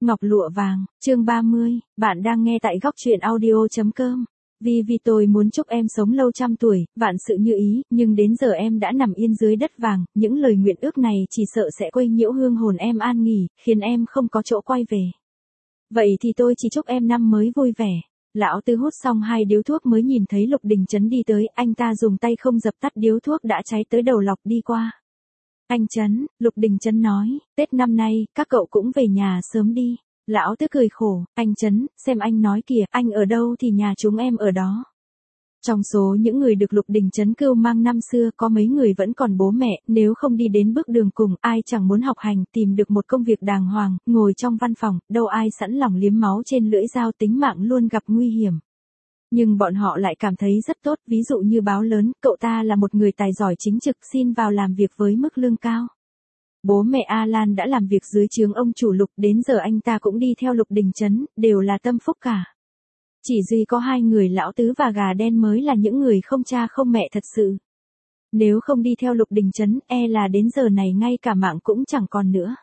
Ngọc lụa vàng, chương 30, bạn đang nghe tại góc truyện audio.com. Vì tôi muốn chúc em sống lâu trăm tuổi, vạn sự như ý, nhưng đến giờ em đã nằm yên dưới đất vàng, những lời nguyện ước này chỉ sợ sẽ quấy nhiễu hương hồn em an nghỉ, khiến em không có chỗ quay về. Vậy thì tôi chỉ chúc em năm mới vui vẻ. Lão Tư hút xong 2 điếu thuốc mới nhìn thấy Lục Đình Chấn đi tới, anh ta dùng tay không dập tắt điếu thuốc đã cháy tới đầu lọc đi qua. Anh Chấn, Lục Đình Chấn nói, Tết năm nay, các cậu cũng về nhà sớm đi. Lão Tư cười khổ, anh Chấn, xem anh nói kìa, anh ở đâu thì nhà chúng em ở đó. Trong số những người được Lục Đình Chấn cưu mang năm xưa có mấy người vẫn còn bố mẹ, nếu không đi đến bước đường cùng, ai chẳng muốn học hành, tìm được một công việc đàng hoàng, ngồi trong văn phòng, đâu ai sẵn lòng liếm máu trên lưỡi dao, tính mạng luôn gặp nguy hiểm. Nhưng bọn họ lại cảm thấy rất tốt, ví dụ như báo lớn, cậu ta là một người tài giỏi chính trực, xin vào làm việc với mức lương cao. Bố mẹ Alan đã làm việc dưới trướng ông chủ Lục, đến giờ anh ta cũng đi theo Lục Đình Chấn, đều là tâm phúc cả. Chỉ duy có 2 người Lão Tứ và Gà Đen mới là những người không cha không mẹ thật sự. Nếu không đi theo Lục Đình Chấn, là đến giờ này ngay cả mạng cũng chẳng còn nữa.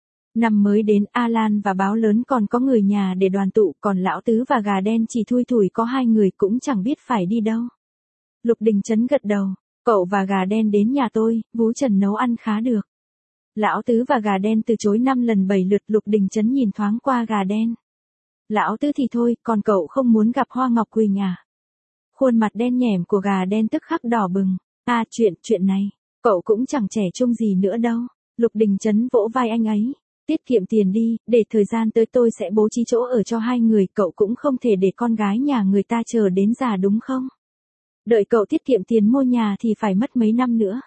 Năm mới đến, Alan và báo lớn còn có người nhà để đoàn tụ, còn Lão Tứ và Gà Đen chỉ thui thủi có 2 người cũng chẳng biết phải đi đâu. Lục Đình Chấn gật đầu, cậu và Gà Đen đến nhà tôi, Vú Trần nấu ăn khá được. Lão Tứ và Gà Đen từ chối 5 lần 7 lượt, Lục Đình Chấn nhìn thoáng qua Gà Đen. Lão Tứ thì thôi, còn cậu không muốn gặp Hoa Ngọc Quỳnh à? Khuôn mặt đen nhẻm của Gà Đen tức khắc đỏ bừng. Chuyện này, cậu cũng chẳng trẻ trung gì nữa đâu. Lục Đình Chấn vỗ vai anh ấy. Tiết kiệm tiền đi, để thời gian tới tôi sẽ bố trí chỗ ở cho 2 người, cậu cũng không thể để con gái nhà người ta chờ đến già đúng không? Đợi cậu tiết kiệm tiền mua nhà thì phải mất mấy năm nữa.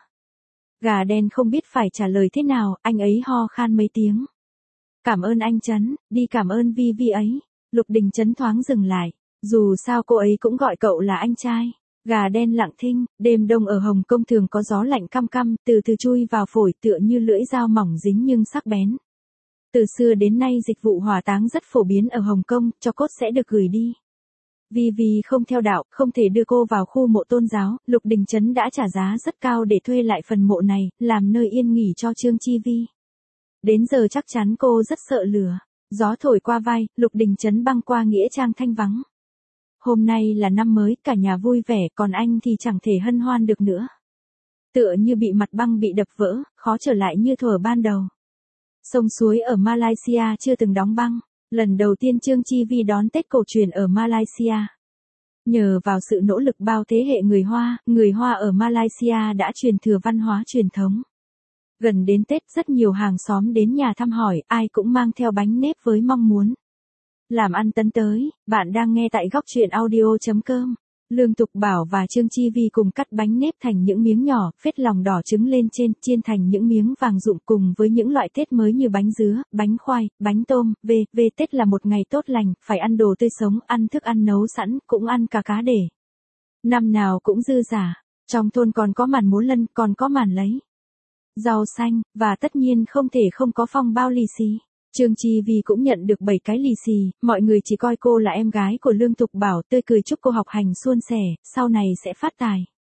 Gà Đen không biết phải trả lời thế nào, anh ấy ho khan mấy tiếng. Cảm ơn anh Chấn, đi cảm ơn Vi ấy. Lục Đình Chấn thoáng dừng lại, dù sao cô ấy cũng gọi cậu là anh trai. Gà Đen lặng thinh, đêm đông ở Hồng Kông thường có gió lạnh căm căm, từ từ chui vào phổi tựa như lưỡi dao mỏng dính nhưng sắc bén. Từ xưa đến nay dịch vụ hỏa táng rất phổ biến ở Hồng Kông, cho cốt sẽ được gửi đi. Vì không theo đạo, không thể đưa cô vào khu mộ tôn giáo, Lục Đình Chấn đã trả giá rất cao để thuê lại phần mộ này, làm nơi yên nghỉ cho Trương Chi Vi. Đến giờ chắc chắn cô rất sợ lửa. Gió thổi qua vai, Lục Đình Chấn băng qua nghĩa trang thanh vắng. Hôm nay là năm mới, cả nhà vui vẻ, còn anh thì chẳng thể hân hoan được nữa. Tựa như bị mặt băng bị đập vỡ, khó trở lại như thuở ban đầu. Sông suối ở Malaysia chưa từng đóng băng. Lần đầu tiên Trương Chi Vi đón Tết cổ truyền ở Malaysia. Nhờ vào sự nỗ lực bao thế hệ người Hoa ở Malaysia đã truyền thừa văn hóa truyền thống. Gần đến Tết rất nhiều hàng xóm đến nhà thăm hỏi, ai cũng mang theo bánh nếp với mong muốn làm ăn tấn tới. Bạn đang nghe tại góc truyện audio.com. Lương Tục Bảo và Trương Chi Vi cùng cắt bánh nếp thành những miếng nhỏ, phết lòng đỏ trứng lên trên, chiên thành những miếng vàng rụm cùng với những loại Tết mới như bánh dứa, bánh khoai, bánh tôm. Tết là một ngày tốt lành, phải ăn đồ tươi sống, ăn thức ăn nấu sẵn, cũng ăn cả cá để năm nào cũng dư giả. Trong thôn còn có màn múa lân, còn có màn lấy rau xanh, và tất nhiên không thể không có phong bao lì xì. Trương Chi Vi cũng nhận được 7 cái lì xì, mọi người chỉ coi cô là em gái của Lương Tục Bảo, tươi cười chúc cô học hành suôn sẻ, sau này sẽ phát tài.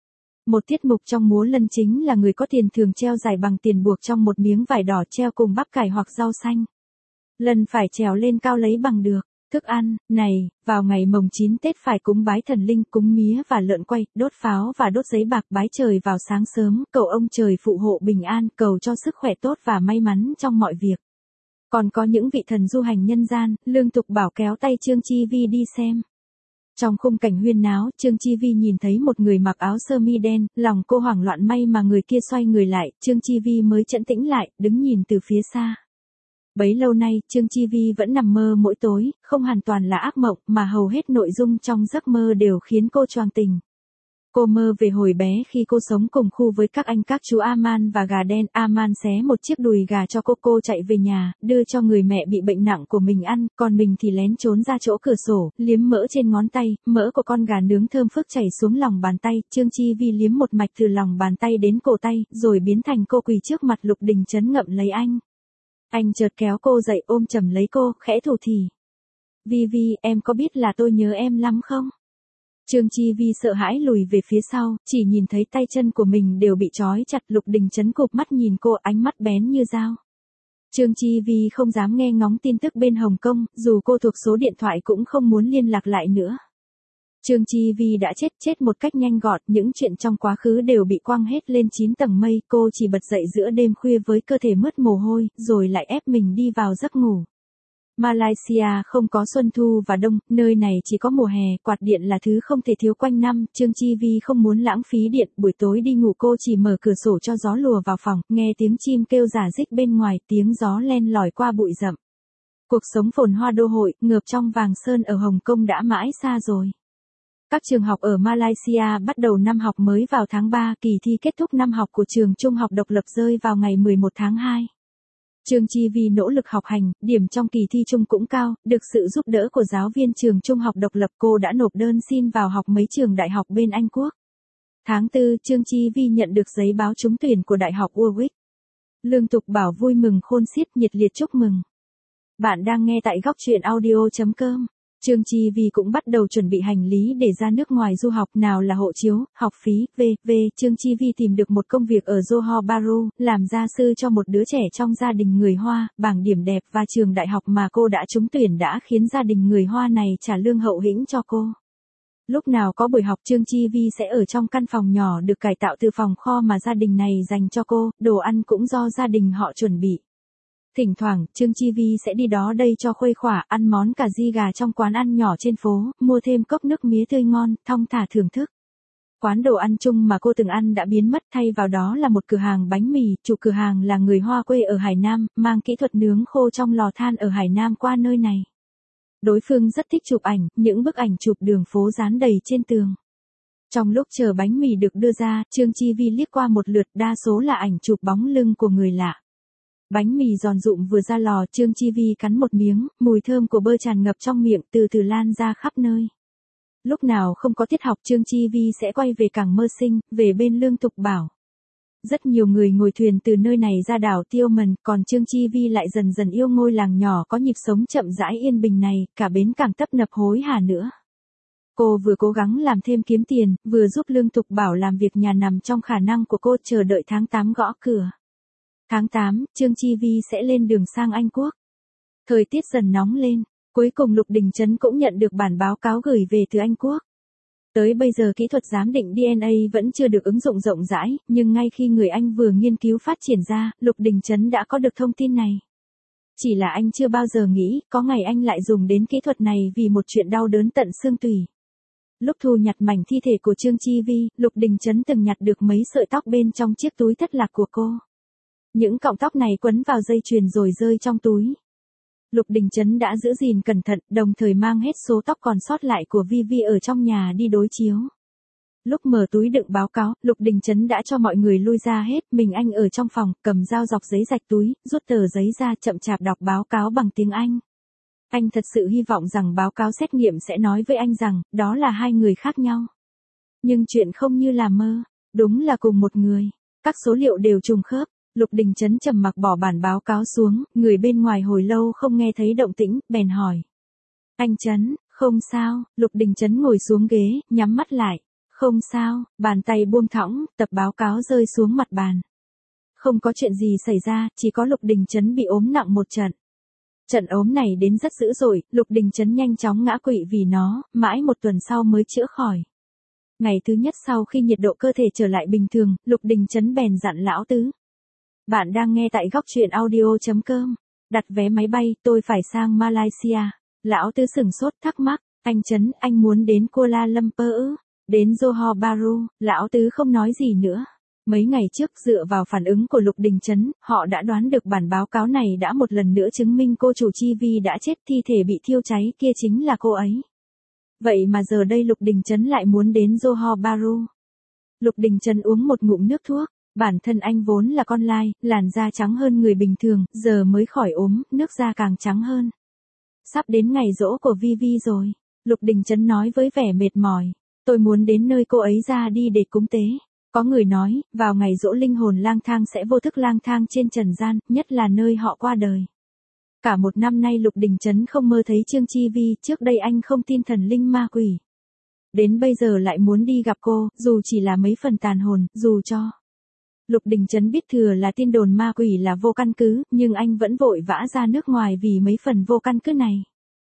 Một tiết mục trong múa lân chính là người có tiền thường treo giải bằng tiền buộc trong một miếng vải đỏ treo cùng bắp cải hoặc rau xanh. Lân phải trèo lên cao lấy bằng được. Thức ăn, này, vào ngày mồng 9 Tết phải cúng bái thần linh, cúng mía và lợn quay, đốt pháo và đốt giấy bạc, bái trời vào sáng sớm, cầu ông trời phù hộ bình an, cầu cho sức khỏe tốt và may mắn trong mọi việc. Còn có những vị thần du hành nhân gian, Lương Tục Bảo kéo tay Trương Chi Vi đi xem. Trong khung cảnh huyên náo, Trương Chi Vi nhìn thấy một người mặc áo sơ mi đen, lòng cô hoảng loạn, may mà người kia xoay người lại, Trương Chi Vi mới trấn tĩnh lại, đứng nhìn từ phía xa. Bấy lâu nay, Trương Chi Vi vẫn nằm mơ mỗi tối, không hoàn toàn là ác mộng, mà hầu hết nội dung trong giấc mơ đều khiến cô choàng tỉnh. Cô mơ về hồi bé khi cô sống cùng khu với các anh các chú Aman và Gà Đen. Aman xé một chiếc đùi gà cho cô chạy về nhà, đưa cho người mẹ bị bệnh nặng của mình ăn, còn mình thì lén trốn ra chỗ cửa sổ, liếm mỡ trên ngón tay, mỡ của con gà nướng thơm phức chảy xuống lòng bàn tay. Trương Chi Vi liếm một mạch từ lòng bàn tay đến cổ tay, rồi biến thành cô quỳ trước mặt Lục Đình Chấn ngậm lấy anh. Anh chợt kéo cô dậy ôm chầm lấy cô, khẽ thủ thỉ. Vi, em có biết là tôi nhớ em lắm không? Trương Chi Vi sợ hãi lùi về phía sau, chỉ nhìn thấy tay chân của mình đều bị trói chặt. Lục Đình Chấn cụp mắt nhìn cô, ánh mắt bén như dao. Trương Chi Vi không dám nghe ngóng tin tức bên Hồng Kông, dù cô thuộc số điện thoại cũng không muốn liên lạc lại nữa. Trương Chi Vi đã chết một cách nhanh gọn, những chuyện trong quá khứ đều bị quăng hết lên 9 tầng mây, cô chỉ bật dậy giữa đêm khuya với cơ thể mướt mồ hôi, rồi lại ép mình đi vào giấc ngủ. Malaysia không có xuân thu và đông, nơi này chỉ có mùa hè, quạt điện là thứ không thể thiếu quanh năm, Trương Chi Vi không muốn lãng phí điện, buổi tối đi ngủ cô chỉ mở cửa sổ cho gió lùa vào phòng, nghe tiếng chim kêu rả rích bên ngoài, tiếng gió len lỏi qua bụi rậm. Cuộc sống phồn hoa đô hội, ngợp trong vàng sơn ở Hồng Kông đã mãi xa rồi. Các trường học ở Malaysia bắt đầu năm học mới vào tháng 3, kỳ thi kết thúc năm học của trường trung học độc lập rơi vào ngày 11 tháng 2. Trương Chi Vi nỗ lực học hành, điểm trong kỳ thi chung cũng cao, được sự giúp đỡ của giáo viên trường trung học độc lập cô đã nộp đơn xin vào học mấy trường đại học bên Anh Quốc. Tháng 4, Trương Chi Vi nhận được giấy báo trúng tuyển của Đại học Warwick. Lương Tục Bảo vui mừng khôn xiết, nhiệt liệt chúc mừng. Bạn đang nghe tại góc truyện audio.com. Trương Chi Vi cũng bắt đầu chuẩn bị hành lý để ra nước ngoài du học, nào là hộ chiếu, học phí, v.v. Trương Chi Vi tìm được một công việc ở Johor Bahru, làm gia sư cho một đứa trẻ trong gia đình người Hoa, bảng điểm đẹp và trường đại học mà cô đã trúng tuyển đã khiến gia đình người Hoa này trả lương hậu hĩnh cho cô. Lúc nào có buổi học Trương Chi Vi sẽ ở trong căn phòng nhỏ được cải tạo từ phòng kho mà gia đình này dành cho cô, đồ ăn cũng do gia đình họ chuẩn bị. Thỉnh thoảng, Trương Chi Vi sẽ đi đó đây cho khuây khỏa, ăn món cà ri gà trong quán ăn nhỏ trên phố, mua thêm cốc nước mía tươi ngon, thong thả thưởng thức. Quán đồ ăn chung mà cô từng ăn đã biến mất, thay vào đó là một cửa hàng bánh mì, chủ cửa hàng là người Hoa quê ở Hải Nam, mang kỹ thuật nướng khô trong lò than ở Hải Nam qua nơi này. Đối phương rất thích chụp ảnh, những bức ảnh chụp đường phố dán đầy trên tường. Trong lúc chờ bánh mì được đưa ra, Trương Chi Vi liếc qua một lượt, đa số là ảnh chụp bóng lưng của người lạ. Bánh mì giòn rụm vừa ra lò, Trương Chi Vi cắn một miếng, mùi thơm của bơ tràn ngập trong miệng, từ từ lan ra khắp nơi. Lúc nào không có tiết học, Trương Chi Vi sẽ quay về cảng Mơ Sinh, về bên Lương Tục Bảo. Rất nhiều người ngồi thuyền từ nơi này ra đảo Tiêu Mần, còn Trương Chi Vi lại dần dần yêu ngôi làng nhỏ có nhịp sống chậm rãi yên bình này, cả bến cảng tấp nập hối hả nữa. Cô vừa cố gắng làm thêm kiếm tiền, vừa giúp Lương Tục Bảo làm việc nhà nằm trong khả năng của cô, chờ đợi tháng 8 gõ cửa. Tháng 8, Trương Chi Vi sẽ lên đường sang Anh Quốc. Thời tiết dần nóng lên, cuối cùng Lục Đình Trấn cũng nhận được bản báo cáo gửi về từ Anh Quốc. Tới bây giờ kỹ thuật giám định DNA vẫn chưa được ứng dụng rộng rãi, nhưng ngay khi người Anh vừa nghiên cứu phát triển ra, Lục Đình Trấn đã có được thông tin này. Chỉ là anh chưa bao giờ nghĩ, có ngày anh lại dùng đến kỹ thuật này vì một chuyện đau đớn tận xương tủy. Lúc thu nhặt mảnh thi thể của Trương Chi Vi, Lục Đình Trấn từng nhặt được mấy sợi tóc bên trong chiếc túi thất lạc của cô. Những cọng tóc này quấn vào dây chuyền rồi rơi trong túi. Lục Đình Trấn đã giữ gìn cẩn thận, đồng thời mang hết số tóc còn sót lại của Vi ở trong nhà đi đối chiếu. Lúc mở túi đựng báo cáo, Lục Đình Trấn đã cho mọi người lui ra hết, mình anh ở trong phòng, cầm dao dọc giấy rạch túi, rút tờ giấy ra, chậm chạp đọc báo cáo bằng tiếng Anh. Anh thật sự hy vọng rằng báo cáo xét nghiệm sẽ nói với anh rằng, đó là hai người khác nhau. Nhưng chuyện không như là mơ, đúng là cùng một người, các số liệu đều trùng khớp. Lục Đình Trấn trầm mặc bỏ bản báo cáo xuống, người bên ngoài hồi lâu không nghe thấy động tĩnh, bèn hỏi. Anh Trấn, không sao, Lục Đình Trấn ngồi xuống ghế, nhắm mắt lại. Không sao, bàn tay buông thõng, tập báo cáo rơi xuống mặt bàn. Không có chuyện gì xảy ra, chỉ có Lục Đình Trấn bị ốm nặng một trận. Trận ốm này đến rất dữ dội, Lục Đình Trấn nhanh chóng ngã quỵ vì nó, mãi một tuần sau mới chữa khỏi. Ngày thứ nhất sau khi nhiệt độ cơ thể trở lại bình thường, Lục Đình Trấn bèn dặn lão tứ. Bạn đang nghe tại góc truyện audio.com. Đặt vé máy bay, tôi phải sang Malaysia. Lão tứ sửng sốt thắc mắc, anh Trấn, anh muốn đến Kuala Lumpur ư? Đến Johor Bahru, lão tứ không nói gì nữa. Mấy ngày trước dựa vào phản ứng của Lục Đình Trấn, họ đã đoán được bản báo cáo này đã một lần nữa chứng minh cô chủ Chi Vi đã chết, thi thể bị thiêu cháy kia chính là cô ấy. Vậy mà giờ đây Lục Đình Trấn lại muốn đến Johor Bahru. Lục Đình Trấn uống một ngụm nước thuốc. Bản thân anh vốn là con lai, làn da trắng hơn người bình thường, giờ mới khỏi ốm, nước da càng trắng hơn. Sắp đến ngày giỗ của Vi rồi. Lục Đình Trấn nói với vẻ mệt mỏi. Tôi muốn đến nơi cô ấy ra đi để cúng tế. Có người nói, vào ngày giỗ linh hồn lang thang sẽ vô thức lang thang trên trần gian, nhất là nơi họ qua đời. Cả một năm nay Lục Đình Trấn không mơ thấy Trương Chi Vi, trước đây anh không tin thần linh ma quỷ. Đến bây giờ lại muốn đi gặp cô, dù chỉ là mấy phần tàn hồn, dù cho Lục Đình Trấn biết thừa là tin đồn ma quỷ là vô căn cứ, nhưng anh vẫn vội vã ra nước ngoài vì mấy phần vô căn cứ này.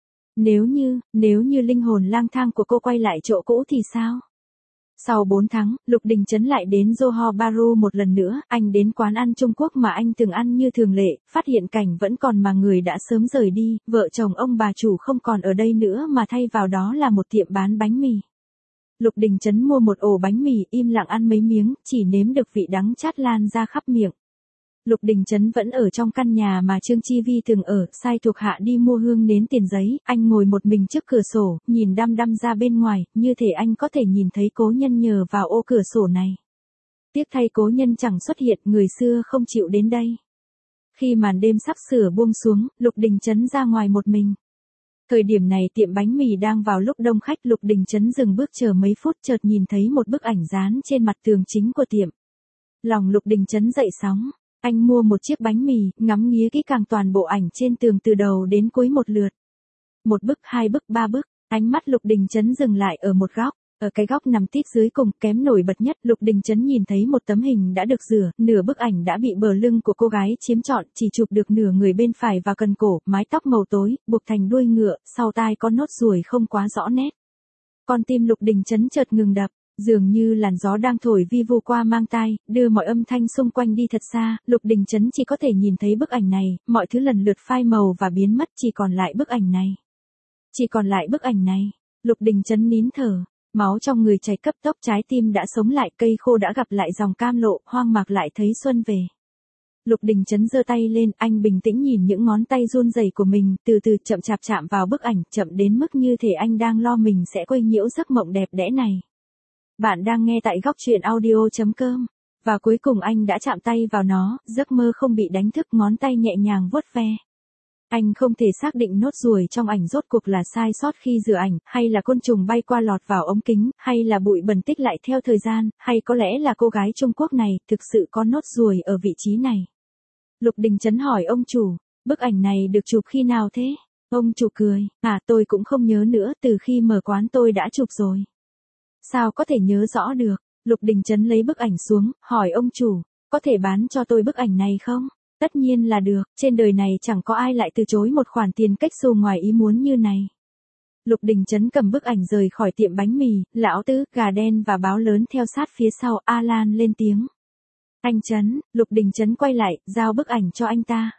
Nếu như linh hồn lang thang của cô quay lại chỗ cũ thì sao? Sau 4 tháng, Lục Đình Trấn lại đến Johor Bahru một lần nữa, anh đến quán ăn Trung Quốc mà anh từng ăn như thường lệ, phát hiện cảnh vẫn còn mà người đã sớm rời đi, vợ chồng ông bà chủ không còn ở đây nữa mà thay vào đó là một tiệm bán bánh mì. Lục Đình Trấn mua một ổ bánh mì, im lặng ăn mấy miếng, chỉ nếm được vị đắng chát lan ra khắp miệng. Lục Đình Trấn vẫn ở trong căn nhà mà Trương Chi Vi từng ở, sai thuộc hạ đi mua hương nến tiền giấy, anh ngồi một mình trước cửa sổ, nhìn đăm đăm ra bên ngoài, như thể anh có thể nhìn thấy cố nhân nhờ vào ô cửa sổ này. Tiếc thay cố nhân chẳng xuất hiện, người xưa không chịu đến đây. Khi màn đêm sắp sửa buông xuống, Lục Đình Trấn ra ngoài một mình. Thời điểm này tiệm bánh mì đang vào lúc đông khách, Lục Đình Trấn dừng bước chờ mấy phút, chợt nhìn thấy một bức ảnh dán trên mặt tường chính của tiệm. Lòng Lục Đình Trấn dậy sóng. Anh mua một chiếc bánh mì, ngắm nghía kỹ càng toàn bộ ảnh trên tường từ đầu đến cuối một lượt. Một bức, 2 bức, 3 bức, ánh mắt Lục Đình Trấn dừng lại ở một góc. Ở cái góc nằm tít dưới cùng, kém nổi bật nhất, Lục Đình Trấn nhìn thấy một tấm hình đã được rửa, nửa bức ảnh đã bị bờ lưng của cô gái chiếm trọn, chỉ chụp được nửa người bên phải và cần cổ, mái tóc màu tối, buộc thành đuôi ngựa, sau tai có nốt ruồi không quá rõ nét. Con tim Lục Đình Trấn chợt ngừng đập. Dường như làn gió đang thổi vi vu qua mang tai, đưa mọi âm thanh xung quanh đi thật xa, Lục Đình Trấn chỉ có thể nhìn thấy bức ảnh này, mọi thứ lần lượt phai màu và biến mất, chỉ còn lại bức ảnh này. Chỉ còn lại bức ảnh này. Lục Đình Trấn nín thở, máu trong người chảy cấp tốc, trái tim đã sống lại, cây khô đã gặp lại dòng cam lộ, hoang mạc lại thấy xuân về. Lục Đình Trấn giơ tay lên, anh bình tĩnh nhìn những ngón tay run rẩy của mình, từ từ chậm chạp chạm vào bức ảnh, chậm đến mức như thể anh đang lo mình sẽ quấy nhiễu giấc mộng đẹp đẽ này. Bạn đang nghe tại góc truyện audio.com. Và cuối cùng anh đã chạm tay vào nó, giấc mơ không bị đánh thức, ngón tay nhẹ nhàng vuốt ve. Anh không thể xác định nốt ruồi trong ảnh rốt cuộc là sai sót khi rửa ảnh, hay là côn trùng bay qua lọt vào ống kính, hay là bụi bẩn tích lại theo thời gian, hay có lẽ là cô gái Trung Quốc này thực sự có nốt ruồi ở vị trí này. Lục Đình Trấn hỏi ông chủ, bức ảnh này được chụp khi nào thế? Ông chủ cười, tôi cũng không nhớ nữa, từ khi mở quán tôi đã chụp rồi. Sao có thể nhớ rõ được? Lục Đình Trấn lấy bức ảnh xuống, hỏi ông chủ, có thể bán cho tôi bức ảnh này không? Tất nhiên là được, trên đời này chẳng có ai lại từ chối một khoản tiền cách xù ngoài ý muốn như này. Lục Đình Trấn cầm bức ảnh rời khỏi tiệm bánh mì, Lão Tứ, Gà Đen và Báo Lớn theo sát phía sau, Alan lên tiếng. Anh Trấn, Lục Đình Trấn quay lại, giao bức ảnh cho anh ta.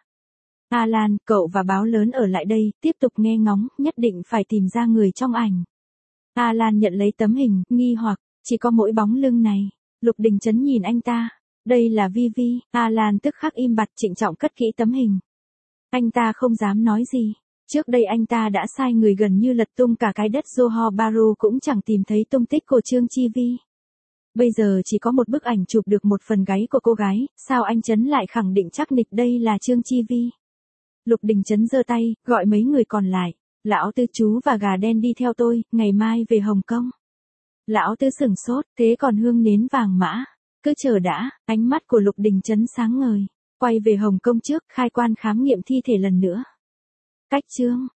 Alan, cậu và Báo Lớn ở lại đây, tiếp tục nghe ngóng, nhất định phải tìm ra người trong ảnh. Alan nhận lấy tấm hình, nghi hoặc, chỉ có mỗi bóng lưng này. Lục Đình Trấn nhìn anh ta. Đây là Vivi. Alan tức khắc im bặt, trịnh trọng cất kỹ tấm hình. Anh ta không dám nói gì. Trước đây anh ta đã sai người gần như lật tung cả cái đất Johor Bahru cũng chẳng tìm thấy tung tích của Trương Chi Vi. Bây giờ chỉ có một bức ảnh chụp được một phần gáy của cô gái, sao anh Trấn lại khẳng định chắc nịch đây là Trương Chi Vi? Lục Đình Trấn giơ tay, gọi mấy người còn lại. Lão Tư, chú và Gà Đen đi theo tôi, ngày mai về Hồng Kông. Lão Tư sửng sốt, thế còn hương nến vàng mã? Cứ chờ đã, ánh mắt của Lục Đình Trấn sáng ngời. Quay về Hồng Kông trước, khai quan khám nghiệm thi thể lần nữa. Cách chương